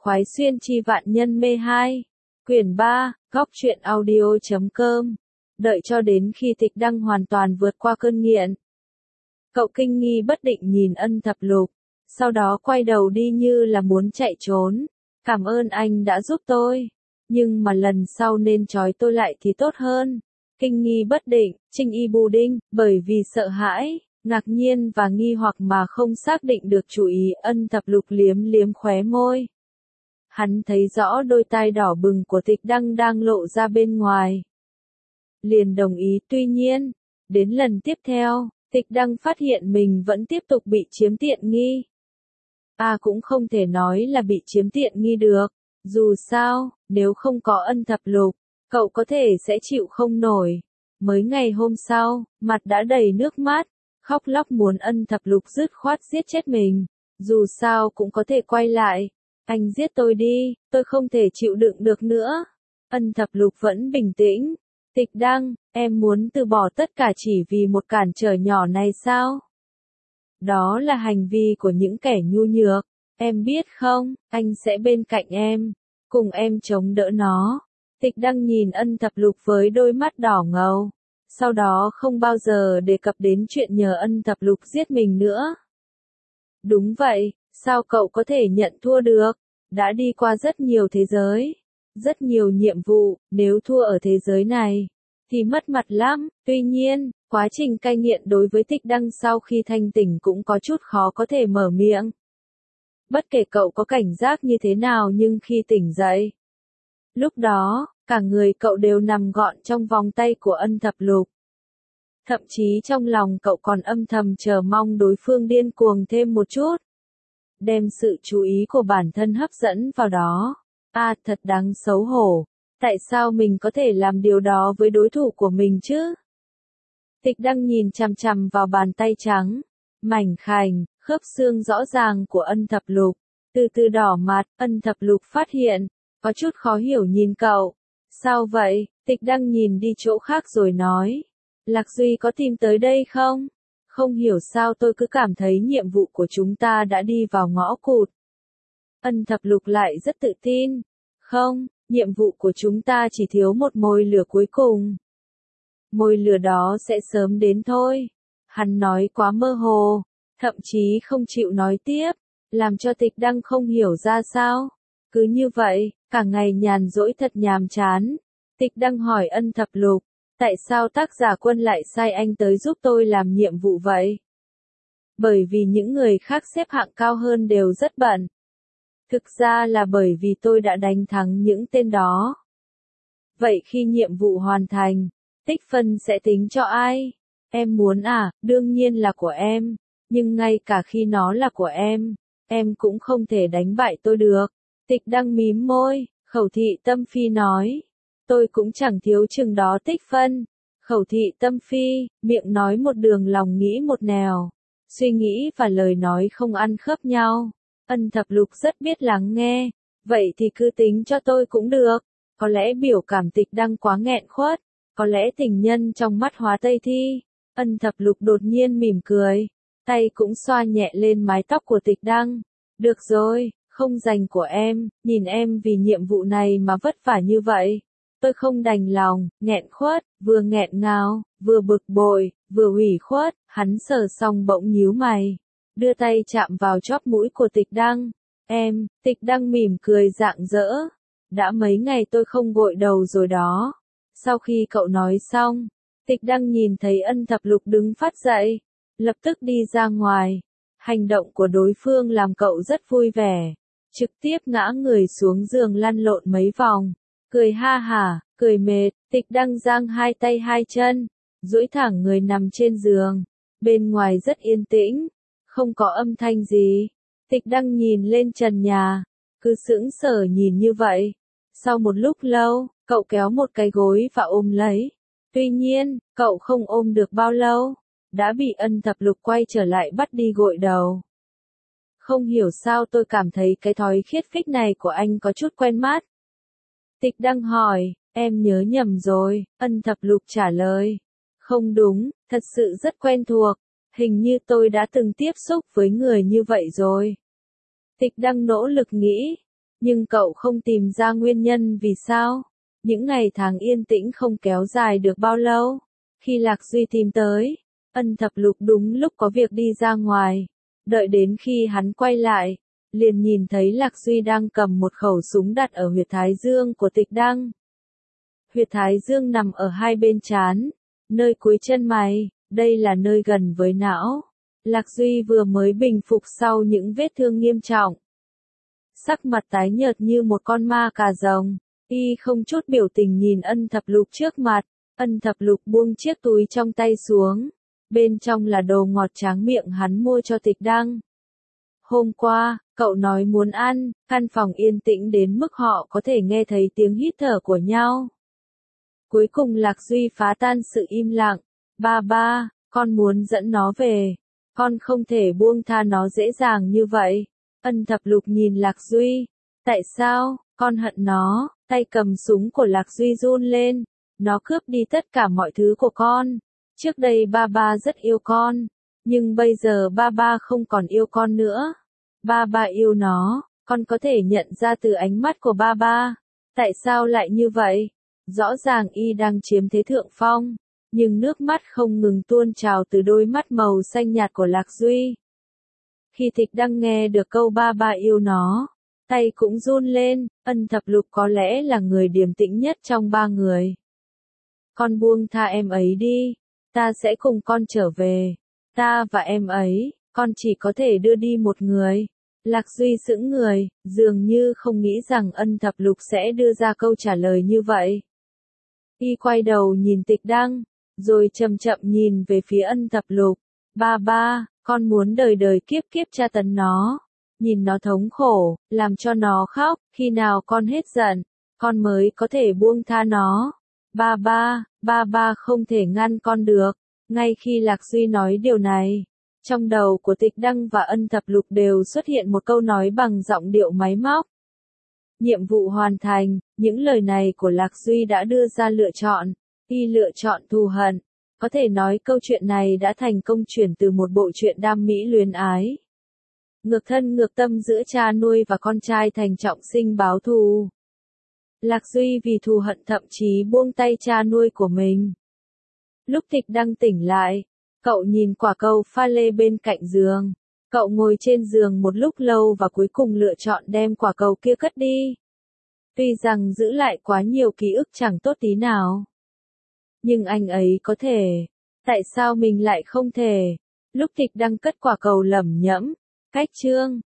khoái xuyên chi vạn nhân mê 2. Quyển 3, góc truyện audio.com. Đợi cho đến khi Tịch Đăng hoàn toàn vượt qua cơn nghiện. Cậu kinh nghi bất định nhìn Ân Thập Lục, sau đó quay đầu đi như là muốn chạy trốn. Cảm ơn anh đã giúp tôi, nhưng mà lần sau nên trói tôi lại thì tốt hơn. Kinh nghi bất định, Trinh Y bù đinh, bởi vì sợ hãi, ngạc nhiên và nghi hoặc mà không xác định được chủ ý. Ân Thập Lục liếm liếm khóe môi. Hắn thấy rõ đôi tai đỏ bừng của Tịch Đăng đang lộ ra bên ngoài. Liền đồng ý. Tuy nhiên, đến lần tiếp theo, Tịch Đăng phát hiện mình vẫn tiếp tục bị chiếm tiện nghi. Cũng không thể nói là bị chiếm tiện nghi được. Dù sao, nếu không có Ân Thập Lục, cậu có thể sẽ chịu không nổi. Mới ngày hôm sau, mặt đã đầy nước mắt, khóc lóc muốn Ân Thập Lục dứt khoát giết chết mình. Dù sao cũng có thể quay lại. Anh giết tôi đi, tôi không thể chịu đựng được nữa. Ân Thập Lục vẫn bình tĩnh. Tịch Đăng, em muốn từ bỏ tất cả chỉ vì một cản trở nhỏ này sao? Đó là hành vi của những kẻ nhu nhược. Em biết không, anh sẽ bên cạnh em, cùng em chống đỡ nó. Tịch Đăng nhìn Ân Thập Lục với đôi mắt đỏ ngầu. Sau đó không bao giờ đề cập đến chuyện nhờ Ân Thập Lục giết mình nữa. Đúng vậy, sao cậu có thể nhận thua được? Đã đi qua rất nhiều thế giới, rất nhiều nhiệm vụ, nếu thua ở thế giới này, thì mất mặt lắm. Tuy nhiên, quá trình cai nghiện đối với Tịch Đăng sau khi thanh tỉnh cũng có chút khó có thể mở miệng. Bất kể cậu có cảnh giác như thế nào nhưng khi tỉnh dậy, lúc đó, cả người cậu đều nằm gọn trong vòng tay của Ân Thập Lục. Thậm chí trong lòng cậu còn âm thầm chờ mong đối phương điên cuồng thêm một chút. Đem sự chú ý của bản thân hấp dẫn vào đó. Thật đáng xấu hổ. Tại sao mình có thể làm điều đó với đối thủ của mình chứ? Tịch Đăng nhìn chằm chằm vào bàn tay trắng, mảnh khảnh, khớp xương rõ ràng của Ân Thập Lục. Từ từ đỏ mặt. Ân Thập Lục phát hiện, có chút khó hiểu nhìn cậu. Sao vậy? Tịch Đăng nhìn đi chỗ khác rồi nói. Lạc Duy có tìm tới đây không? Không hiểu sao tôi cứ cảm thấy nhiệm vụ của chúng ta đã đi vào ngõ cụt. Ân Thập Lục lại rất tự tin. Không, nhiệm vụ của chúng ta chỉ thiếu một mồi lửa cuối cùng. Mồi lửa đó sẽ sớm đến thôi. Hắn nói quá mơ hồ, thậm chí không chịu nói tiếp, làm cho Tịch Đăng không hiểu ra sao. Cứ như vậy, cả ngày nhàn rỗi thật nhàm chán. Tịch Đăng hỏi Ân Thập Lục, tại sao tác giả Quân lại sai anh tới giúp tôi làm nhiệm vụ vậy? Bởi vì những người khác xếp hạng cao hơn đều rất bận. Thực ra là bởi vì tôi đã đánh thắng những tên đó. Vậy khi nhiệm vụ hoàn thành, tích phân sẽ tính cho ai? Em muốn đương nhiên là của em. Nhưng ngay cả khi nó là của em cũng không thể đánh bại tôi được. Tịch Đăng mím môi, Khẩu Thị Tâm Phi nói. Tôi cũng chẳng thiếu chừng đó tích phân. Khẩu Thị Tâm Phi, miệng nói một đường lòng nghĩ một nẻo. Suy nghĩ và lời nói không ăn khớp nhau. Ân Thập Lục rất biết lắng nghe. Vậy thì cứ tính cho tôi cũng được. Có lẽ biểu cảm Tịch Đăng quá nghẹn khuất. Có lẽ tình nhân trong mắt hóa Tây Thi. Ân Thập Lục đột nhiên mỉm cười. Tay cũng xoa nhẹ lên mái tóc của Tịch Đăng. Được rồi, không dành của em. Nhìn em vì nhiệm vụ này mà vất vả như vậy. Tôi không đành lòng. Nghẹn khuất, vừa nghẹn ngào, vừa bực bội, vừa ủy khuất. Hắn sờ xong bỗng nhíu mày. Đưa tay chạm vào chóp mũi của Tịch Đăng. Tịch Đăng mỉm cười rạng rỡ. Đã mấy ngày tôi không gội đầu rồi đó. Sau khi cậu nói xong, Tịch Đăng nhìn thấy Ân Thập Lục đứng phát dậy, lập tức đi ra ngoài. Hành động của đối phương làm cậu rất vui vẻ. Trực tiếp ngã người xuống giường lăn lộn mấy vòng. Cười ha hả, cười mệt. Tịch Đăng giang hai tay hai chân, duỗi thẳng người nằm trên giường. Bên ngoài rất yên tĩnh, không có âm thanh gì. Tịch Đăng nhìn lên trần nhà, cứ sững sờ nhìn như vậy. Sau một lúc lâu, cậu kéo một cái gối và ôm lấy. Tuy nhiên, cậu không ôm được bao lâu, đã bị Ân Thập Lục quay trở lại bắt đi gội đầu. Không hiểu sao tôi cảm thấy cái thói khiết phích này của anh có chút quen mắt. Tịch Đăng hỏi, em nhớ nhầm rồi. Ân Thập Lục trả lời. Không đúng, thật sự rất quen thuộc. Hình như tôi đã từng tiếp xúc với người như vậy rồi. Tịch Đăng nỗ lực nghĩ. Nhưng cậu không tìm ra nguyên nhân vì sao? Những ngày tháng yên tĩnh không kéo dài được bao lâu. Khi Lạc Duy tìm tới, Ân Thập Lục đúng lúc có việc đi ra ngoài. Đợi đến khi hắn quay lại, liền nhìn thấy Lạc Duy đang cầm một khẩu súng đặt ở huyệt thái dương của Tịch Đăng. Huyệt thái dương nằm ở hai bên trán, nơi cuối chân mày, đây là nơi gần với não. Lạc Duy vừa mới bình phục sau những vết thương nghiêm trọng. Sắc mặt tái nhợt như một con ma cà rồng, y không chút biểu tình nhìn Ân Thập Lục trước mặt. Ân Thập Lục buông chiếc túi trong tay xuống, bên trong là đồ ngọt tráng miệng hắn mua cho Tịch Đăng. Hôm qua, cậu nói muốn ăn, căn phòng yên tĩnh đến mức họ có thể nghe thấy tiếng hít thở của nhau. Cuối cùng Lạc Duy phá tan sự im lặng. Ba, con muốn dẫn nó về. Con không thể buông tha nó dễ dàng như vậy. Ân Thập Lục nhìn Lạc Duy. Tại sao, con hận nó? Tay cầm súng của Lạc Duy run lên. Nó cướp đi tất cả mọi thứ của con. Trước đây ba rất yêu con. Nhưng bây giờ ba không còn yêu con nữa. Ba yêu nó, con có thể nhận ra từ ánh mắt của ba. Tại sao lại như vậy? Rõ ràng y đang chiếm thế thượng phong, nhưng nước mắt không ngừng tuôn trào từ đôi mắt màu xanh nhạt của Lạc Duy. Khi Tịch Đăng nghe được câu ba yêu nó, tay cũng run lên. Ân Thập Lục có lẽ là người điềm tĩnh nhất trong ba người. Con buông tha em ấy đi, ta sẽ cùng con trở về. Ta và em ấy, con chỉ có thể đưa đi một người. Lạc Duy sững người, dường như không nghĩ rằng Ân Thập Lục sẽ đưa ra câu trả lời như vậy. Y quay đầu nhìn Tịch Đăng, rồi chậm chậm nhìn về phía Ân Thập Lục. Ba, con muốn đời đời kiếp kiếp tra tấn nó, nhìn nó thống khổ, làm cho nó khóc, khi nào con hết giận, con mới có thể buông tha nó. Ba không thể ngăn con được. Ngay khi Lạc Duy nói điều này, trong đầu của Tịch Đăng và Ân Thập Lục đều xuất hiện một câu nói bằng giọng điệu máy móc. Nhiệm vụ hoàn thành, những lời này của Lạc Duy đã đưa ra lựa chọn, y lựa chọn thù hận. Có thể nói câu chuyện này đã thành công chuyển từ một bộ truyện đam mỹ luyến ái, ngược thân ngược tâm giữa cha nuôi và con trai thành trọng sinh báo thù. Lạc Duy vì thù hận thậm chí buông tay cha nuôi của mình. Lúc Tịch Đăng tỉnh lại, cậu nhìn quả cầu pha lê bên cạnh giường. Cậu ngồi trên giường một lúc lâu và cuối cùng lựa chọn đem quả cầu kia cất đi. Tuy rằng giữ lại quá nhiều ký ức chẳng tốt tí nào. Nhưng anh ấy có thể. Tại sao mình lại không thể? Lúc Tịch Đăng cất quả cầu lẩm nhẩm. Cách chương